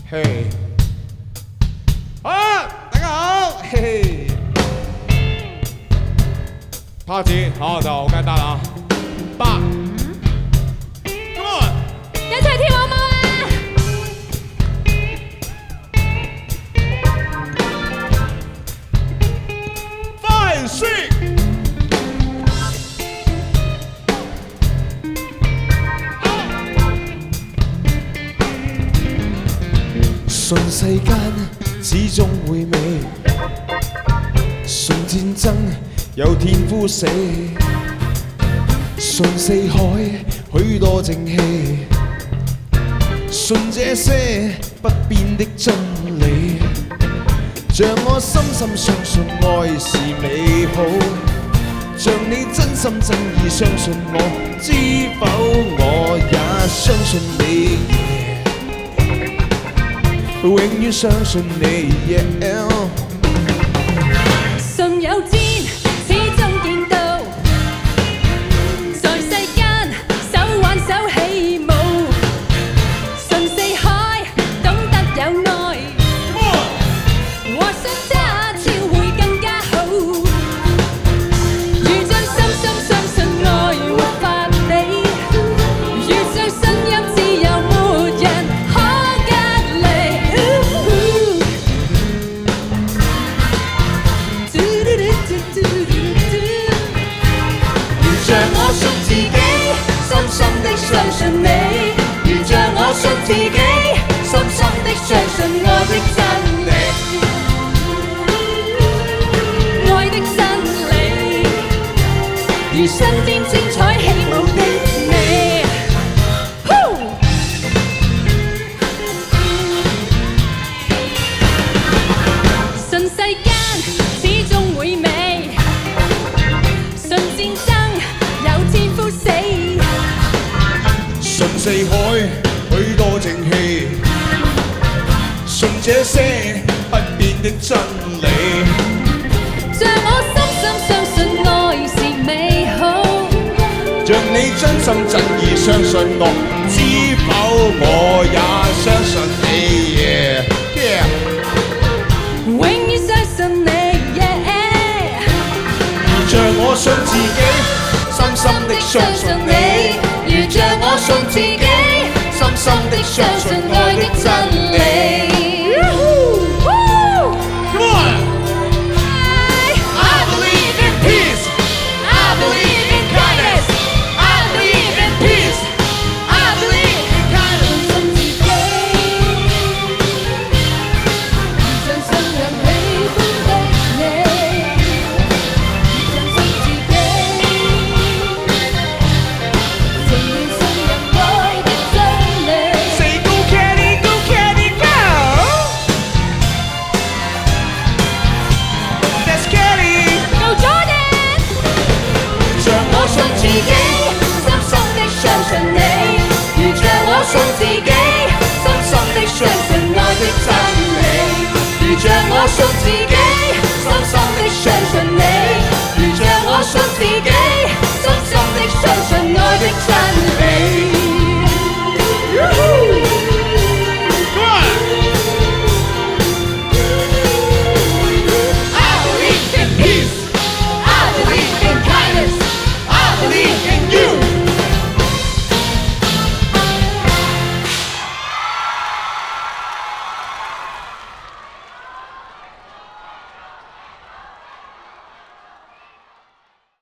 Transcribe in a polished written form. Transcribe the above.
嘿，好，大家好，嘿嘿。趴起，好的，我该打了啊。8 ，Come on， 一齊跳好冇啊？ 5 6。 信世間始終會美，信戰爭有天夫死，信四海許多正氣，信這些不變的真理，像我深深相信愛是美好，像你真心真意相信我，知否我也相信你。永遠相信你 ，yeah。 信有天始終見到，在世間手挽手起舞，信四海懂得有愛，和相差超會更加好。如像深深相信愛活法理，如像信任自由沒人可隔離。如像我信自己，深深的相信你；如像我信自己，深深的相信愛的真理，愛的真理，如身邊精彩起舞的你。信世間始終會美，信戰爭有天夫死， 信四海許多正氣，信這些不變的真理， 像我深深相信愛是美好， 像你真心真意相信我，知否我也相信你。Yeah. 永遠相信你。 如像我信自己，深深的相信你； 如像我信自己，深深的相信愛的真理。 Come on! I believe in peace. I believe in kindness. I believe in peace. I believe in kindness. 信自己，如像信任喜歡的你，如像信自己，情願信任愛的真理。 Say go Kenny, go Kenny, go! That's Kenny! Go Jordan！ 像我信自己，深深的相信你；如像我信自己，深深的相信愛的真理；如像我信自己。